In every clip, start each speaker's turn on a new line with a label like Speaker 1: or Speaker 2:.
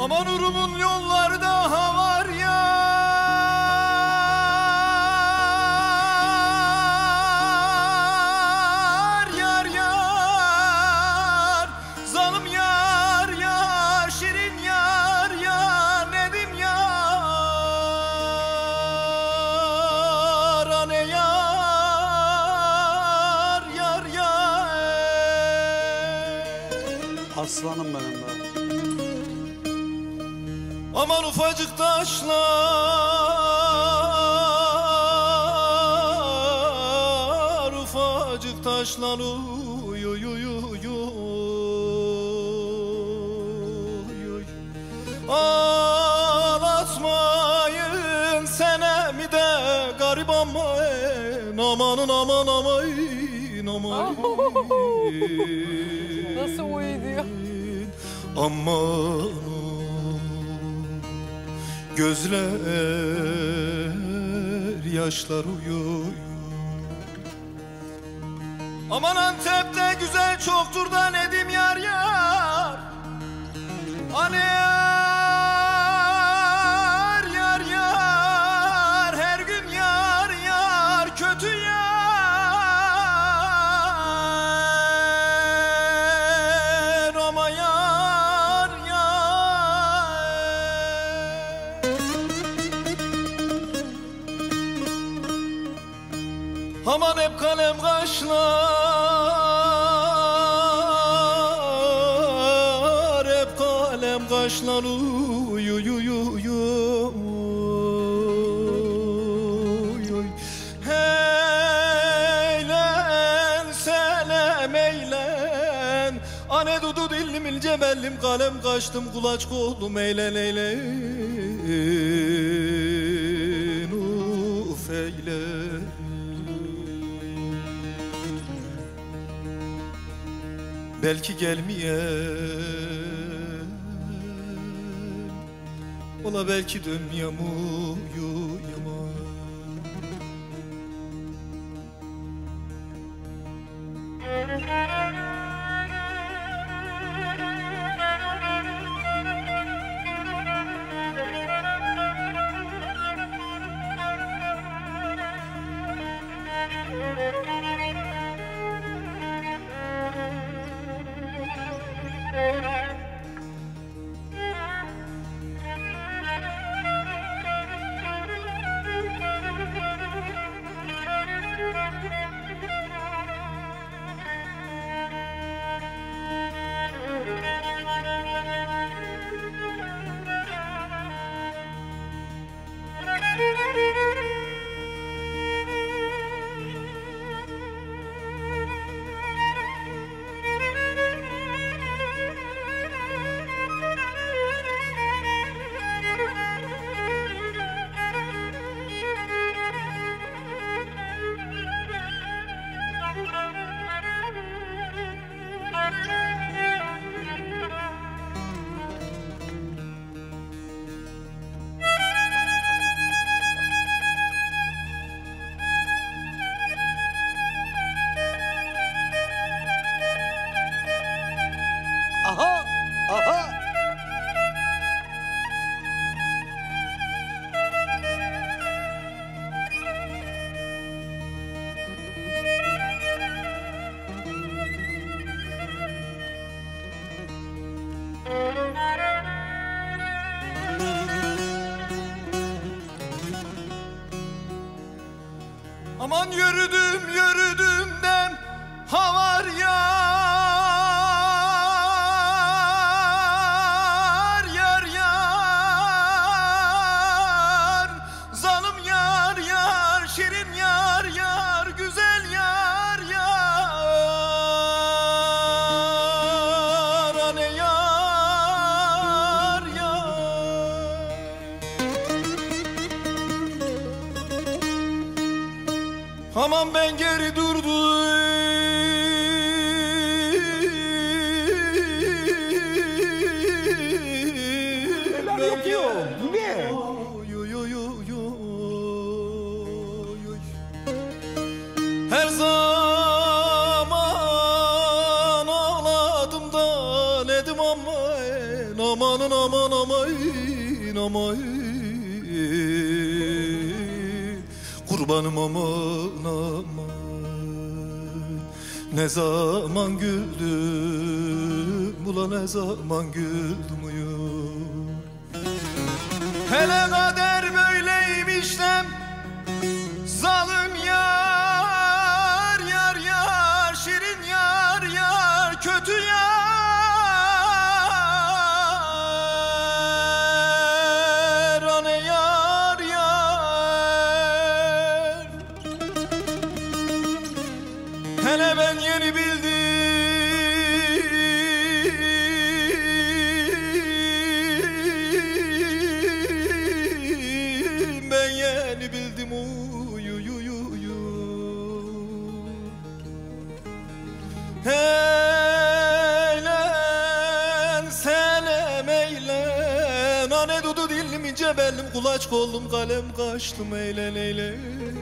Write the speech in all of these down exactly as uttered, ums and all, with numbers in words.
Speaker 1: Aman urumun yolları daha var ya. Yar yar zalim yar yar şirin yar yar Nedim yar ane yar yar yar.
Speaker 2: Aslanım benim be.
Speaker 1: Aman ufacık taşlar, ufacık taşlar uy uy uy uy uy. Ağlatmayın senemi de garip aman, amanın aman aman aman.
Speaker 3: Nasıl uyuyor?
Speaker 1: Aman gözler yaşlar uyuyor. Aman Antep'te güzel çoktur da Nedim yar yar. Hani yar yar yar her gün yar yar kötü yar ama yar yar. Aman hep kalem kaşlar, hep kalem kaşlar uy uy uy uy uy. Heylen selem eylen, ane dudu dillim ilce bellim kalem kaştım kulaç koldum eylen eylen uf eylen. Belki gelmeyen, ola belki dönmeyem uyuyam.
Speaker 2: Aha! Aha!
Speaker 1: Aman yürüdüm yürüdüm dem ha var yar yar yar zalim yar yar şirin yar yar güzel yar yar ane yar yar. Aman ben geri durdum,
Speaker 2: Neler yapıyor? Bu ne?
Speaker 1: Oy, oy, oy, oy, oy. Her zaman ağladım da Nedim aman, amanın aman aman aman kurbanım aman aman. Ne zaman güldüm ula ne zaman güldüm uyum. Hele kader böyleymiş dem zalim yar yar yar şirin yar yar kötü yar ane yar yar. Hele ben yeni bildim ben yeni bildim uyu uyu uyu. Eylen senem eylen ane dudu dillim cebellim kulaç kollum kalem kaçtım eylen eylen.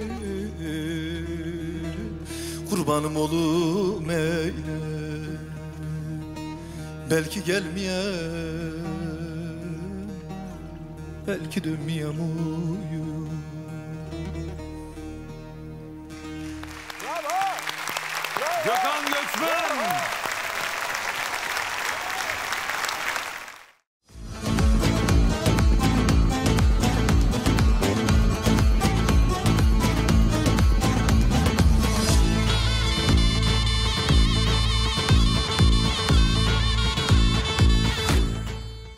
Speaker 1: Kurbanım olum eylen belki gelmeyen belki dönmeyem uyu.
Speaker 2: Gökhan Göçmen.